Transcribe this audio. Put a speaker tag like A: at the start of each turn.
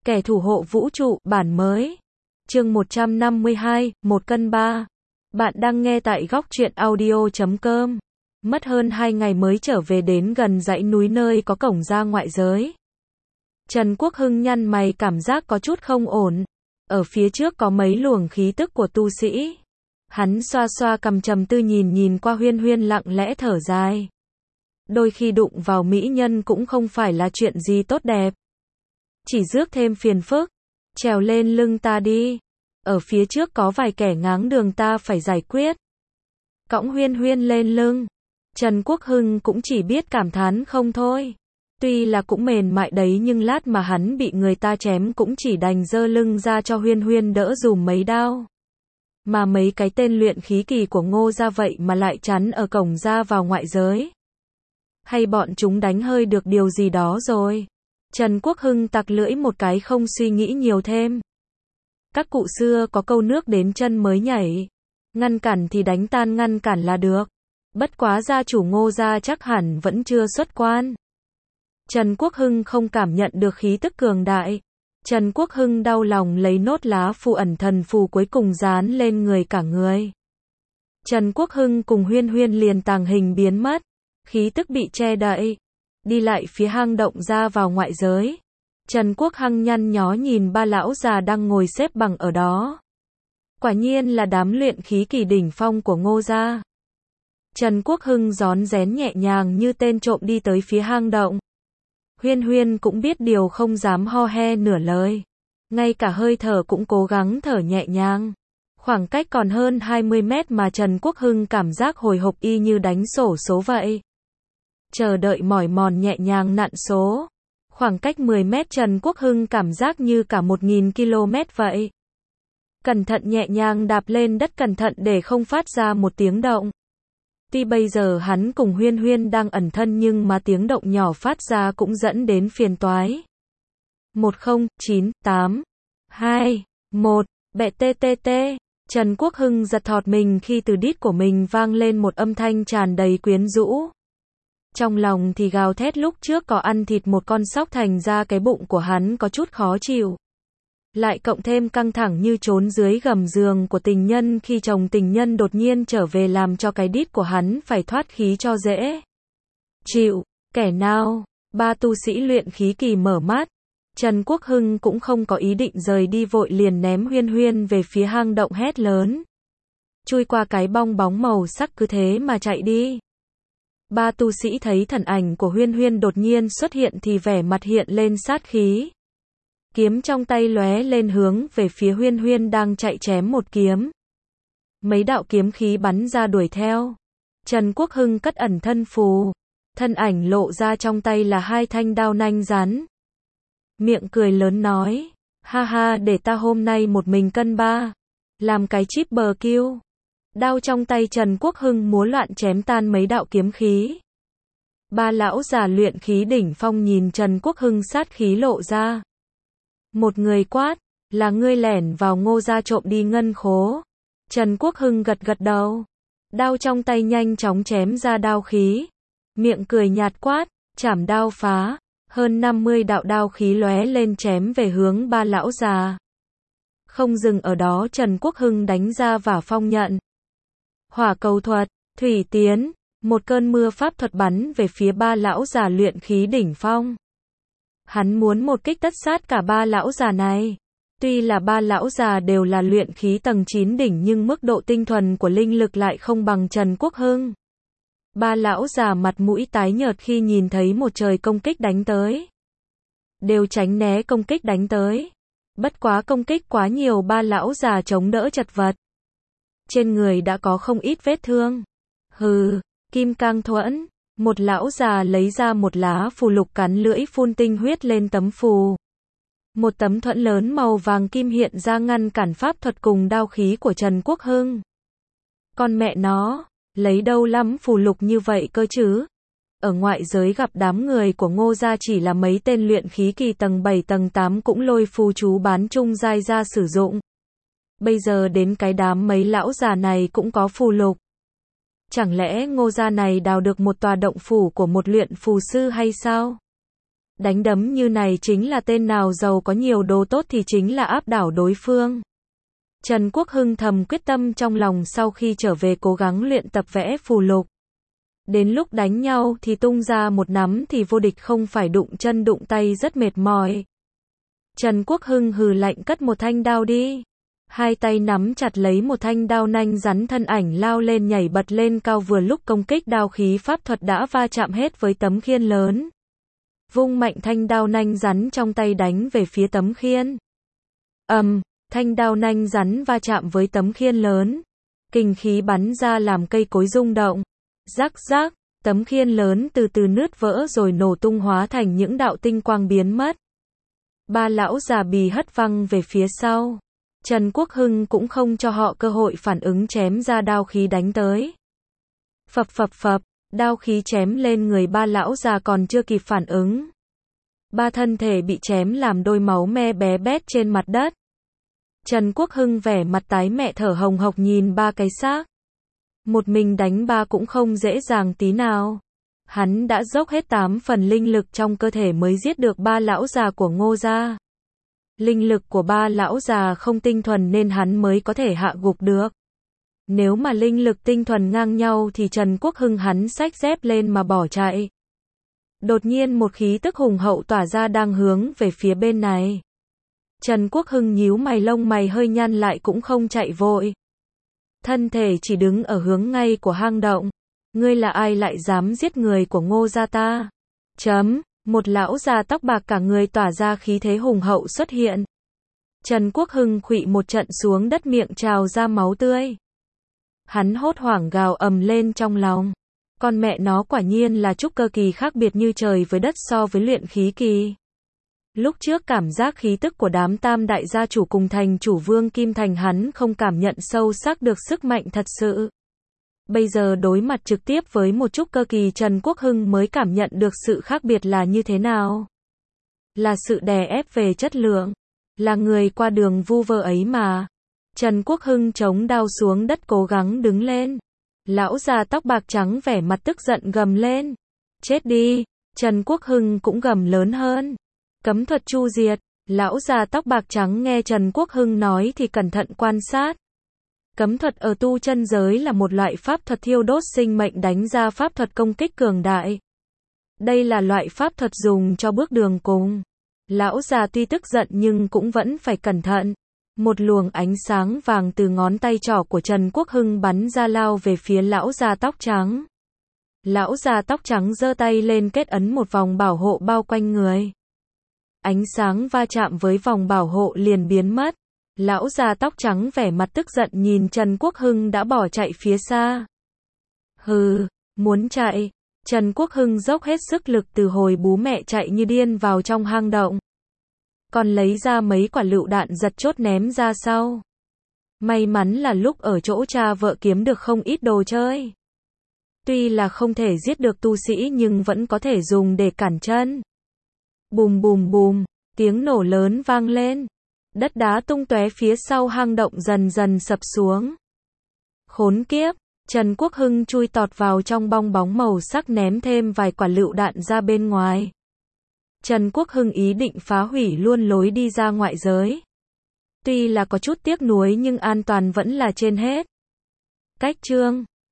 A: Kẻ thủ hộ vũ trụ, bản mới. Chương 152, 1 cân 3. Bạn đang nghe tại góc truyện audio.com. Mất hơn 2 ngày mới trở về đến gần dãy núi nơi có cổng ra ngoại giới. Trần Quốc Hưng nhăn mày cảm giác có chút không ổn. Ở phía trước có mấy luồng khí tức của tu sĩ. Hắn xoa xoa cằm trầm tư nhìn qua Huyên Huyên lặng lẽ thở dài. Đôi khi đụng vào mỹ nhân cũng không phải là chuyện gì tốt đẹp. Chỉ rước thêm phiền phức. Trèo lên lưng ta đi. Ở phía trước có vài kẻ ngáng đường ta phải giải quyết. Cõng Huyên Huyên lên lưng. Trần Quốc Hưng cũng chỉ biết cảm thán không thôi. Tuy là cũng mềm mại đấy nhưng lát mà hắn bị người ta chém cũng chỉ đành giơ lưng ra cho Huyên Huyên đỡ dùm mấy đao. Mà mấy cái tên luyện khí kỳ của Ngô gia vậy mà lại chắn ở cổng ra vào ngoại giới. Hay bọn chúng đánh hơi được điều gì đó rồi. Trần Quốc Hưng tặc lưỡi một cái không suy nghĩ nhiều thêm. Các cụ xưa có câu nước đến chân mới nhảy. Ngăn cản thì đánh tan ngăn cản là được. Bất quá gia chủ Ngô gia chắc hẳn vẫn chưa xuất quan. Trần Quốc Hưng không cảm nhận được khí tức cường đại. Trần Quốc Hưng đau lòng lấy nốt lá phù ẩn thần phù cuối cùng dán lên người cả người. Trần Quốc Hưng cùng Huyên Huyên liền tàng hình biến mất. Khí tức bị che đậy. Đi lại phía hang động ra vào ngoại giới. Trần Quốc Hưng nhăn nhó nhìn ba lão già đang ngồi xếp bằng ở đó. Quả nhiên là đám luyện khí kỳ đỉnh phong của Ngô gia. Trần Quốc Hưng rón rén nhẹ nhàng như tên trộm đi tới phía hang động. Huyên Huyên cũng biết điều không dám ho he nửa lời. Ngay cả hơi thở cũng cố gắng thở nhẹ nhàng. Khoảng cách còn hơn 20 mét mà Trần Quốc Hưng cảm giác hồi hộp y như đánh xổ số vậy. Chờ đợi mỏi mòn nhẹ nhàng nặn số. Khoảng cách 10 mét Trần Quốc Hưng cảm giác như cả 1000 km vậy. Cẩn thận nhẹ nhàng đạp lên đất cẩn thận để không phát ra một tiếng động. Tuy bây giờ hắn cùng Huyên Huyên đang ẩn thân nhưng mà tiếng động nhỏ phát ra cũng dẫn đến phiền toái. 10, 9, 8, 2, 1, bẹ tê tê tê. Trần Quốc Hưng giật thót mình khi từ đít của mình vang lên một âm thanh tràn đầy quyến rũ. Trong lòng thì gào thét lúc trước có ăn thịt một con sóc thành ra cái bụng của hắn có chút khó chịu. Lại cộng thêm căng thẳng như trốn dưới gầm giường của tình nhân khi chồng tình nhân đột nhiên trở về làm cho cái đít của hắn phải thoát khí cho dễ. Chịu, kẻ nào? Ba tu sĩ luyện khí kỳ mở mắt. Trần Quốc Hưng cũng không có ý định rời đi vội liền ném Huyên Huyên về phía hang động hét lớn. Chui qua cái bong bóng màu sắc cứ thế mà chạy đi. Ba tu sĩ thấy thần ảnh của Huyên Huyên đột nhiên xuất hiện thì vẻ mặt hiện lên sát khí. Kiếm trong tay lóe lên hướng về phía Huyên Huyên đang chạy chém một kiếm. Mấy đạo kiếm khí bắn ra đuổi theo. Trần Quốc Hưng cất ẩn thân phù. Thân ảnh lộ ra trong tay là 2 thanh đao nanh rắn. Miệng cười lớn nói. Ha ha để ta hôm nay một mình cân 3. Làm cái chip bờ kill. Đao trong tay Trần Quốc Hưng múa loạn chém tan mấy đạo kiếm khí. Ba lão già luyện khí đỉnh phong nhìn Trần Quốc Hưng sát khí lộ ra. Một người quát, là ngươi lẻn vào Ngô gia trộm đi ngân khố. Trần Quốc Hưng gật gật đầu. Đao trong tay nhanh chóng chém ra đao khí. Miệng cười nhạt quát, chảm đao phá. Hơn 50 đạo đao khí lóe lên chém về hướng ba lão già. Không dừng ở đó Trần Quốc Hưng đánh ra và phong nhận. Hỏa cầu thuật, thủy tiến, một cơn mưa pháp thuật bắn về phía ba lão già luyện khí đỉnh phong. Hắn muốn một kích tất sát cả ba lão già này. Tuy là ba lão già đều là luyện khí tầng 9 đỉnh nhưng mức độ tinh thuần của linh lực lại không bằng Trần Quốc Hưng. Ba lão già mặt mũi tái nhợt khi nhìn thấy một trời công kích đánh tới. Đều tránh né công kích đánh tới. Bất quá công kích quá nhiều ba lão già chống đỡ chật vật. Trên người đã có không ít vết thương. Hừ, kim cang thuẫn. Một lão già lấy ra một lá phù lục cắn lưỡi phun tinh huyết lên tấm phù. Một tấm thuẫn lớn màu vàng kim hiện ra ngăn cản pháp thuật cùng đao khí của Trần Quốc Hưng. Con mẹ nó, lấy đâu lắm phù lục như vậy cơ chứ? Ở ngoại giới gặp đám người của Ngô gia chỉ là mấy tên luyện khí kỳ tầng 7 tầng 8 cũng lôi phù chú bán chung giai ra sử dụng. Bây giờ đến cái đám mấy lão già này cũng có phù lục. Chẳng lẽ Ngô gia này đào được một tòa động phủ của một luyện phù sư hay sao? Đánh đấm như này chính là tên nào giàu có nhiều đồ tốt thì chính là áp đảo đối phương. Trần Quốc Hưng thầm quyết tâm trong lòng sau khi trở về cố gắng luyện tập vẽ phù lục. Đến lúc đánh nhau thì tung ra một nắm thì vô địch không phải đụng chân đụng tay rất mệt mỏi. Trần Quốc Hưng hừ lạnh cất một thanh đao đi. Hai tay nắm chặt lấy một thanh đao nanh rắn thân ảnh lao lên nhảy bật lên cao vừa lúc công kích đao khí pháp thuật đã va chạm hết với tấm khiên lớn. Vung mạnh thanh đao nanh rắn trong tay đánh về phía tấm khiên. Thanh đao nanh rắn va chạm với tấm khiên lớn. Kình khí bắn ra làm cây cối rung động. Rắc rắc, tấm khiên lớn từ từ nứt vỡ rồi nổ tung hóa thành những đạo tinh quang biến mất. Ba lão già bị hất văng về phía sau. Trần Quốc Hưng cũng không cho họ cơ hội phản ứng chém ra đao khí đánh tới. Phập phập phập, đao khí chém lên người ba lão già còn chưa kịp phản ứng. Ba thân thể bị chém làm đôi máu me bé bét trên mặt đất. Trần Quốc Hưng vẻ mặt tái mẹ thở hồng hộc nhìn ba cái xác. Một mình đánh ba cũng không dễ dàng tí nào. Hắn đã dốc hết 8 phần linh lực trong cơ thể mới giết được ba lão già của Ngô gia. Linh lực của ba lão già không tinh thuần nên hắn mới có thể hạ gục được. Nếu mà linh lực tinh thuần ngang nhau thì Trần Quốc Hưng hắn xách dép lên mà bỏ chạy. Đột nhiên một khí tức hùng hậu tỏa ra đang hướng về phía bên này. Trần Quốc Hưng nhíu mày lông mày hơi nhăn lại cũng không chạy vội. Thân thể chỉ đứng ở hướng ngay của hang động. Ngươi là ai lại dám giết người của Ngô gia ta? Một lão già tóc bạc cả người tỏa ra khí thế hùng hậu xuất hiện. Trần Quốc Hưng khuỵu một trận xuống đất miệng trào ra máu tươi. Hắn hốt hoảng gào ầm lên trong lòng. Con mẹ nó quả nhiên là trúc cơ kỳ khác biệt như trời với đất so với luyện khí kỳ. Lúc trước cảm giác khí tức của đám tam đại gia chủ cùng thành chủ Vương Kim Thành hắn không cảm nhận sâu sắc được sức mạnh thật sự. Bây giờ đối mặt trực tiếp với một trúc cơ kỳ Trần Quốc Hưng mới cảm nhận được sự khác biệt là như thế nào. Là sự đè ép về chất lượng. Là người qua đường vu vơ ấy mà. Trần Quốc Hưng chống đao xuống đất cố gắng đứng lên. Lão già tóc bạc trắng vẻ mặt tức giận gầm lên. Chết đi. Trần Quốc Hưng cũng gầm lớn hơn. Cấm thuật chu diệt. Lão già tóc bạc trắng nghe Trần Quốc Hưng nói thì cẩn thận quan sát. Cấm thuật ở tu chân giới là một loại pháp thuật thiêu đốt sinh mệnh đánh ra pháp thuật công kích cường đại. Đây là loại pháp thuật dùng cho bước đường cùng. Lão già tuy tức giận nhưng cũng vẫn phải cẩn thận. Một luồng ánh sáng vàng từ ngón tay trỏ của Trần Quốc Hưng bắn ra lao về phía lão già tóc trắng. Lão già tóc trắng giơ tay lên kết ấn một vòng bảo hộ bao quanh người. Ánh sáng va chạm với vòng bảo hộ liền biến mất. Lão già tóc trắng vẻ mặt tức giận nhìn Trần Quốc Hưng đã bỏ chạy phía xa. Hừ, muốn chạy. Trần Quốc Hưng dốc hết sức lực từ hồi bú mẹ chạy như điên vào trong hang động. Còn lấy ra mấy quả lựu đạn giật chốt ném ra sau. May mắn là lúc ở chỗ cha vợ kiếm được không ít đồ chơi. Tuy là không thể giết được tu sĩ nhưng vẫn có thể dùng để cản chân. Bùm bùm bùm, tiếng nổ lớn vang lên. Đất đá tung tóe phía sau hang động dần dần sập xuống. Khốn kiếp, Trần Quốc Hưng chui tọt vào trong bong bóng màu sắc ném thêm vài quả lựu đạn ra bên ngoài. Trần Quốc Hưng ý định phá hủy luôn lối đi ra ngoại giới. Tuy là có chút tiếc nuối nhưng an toàn vẫn là trên hết. Cách chương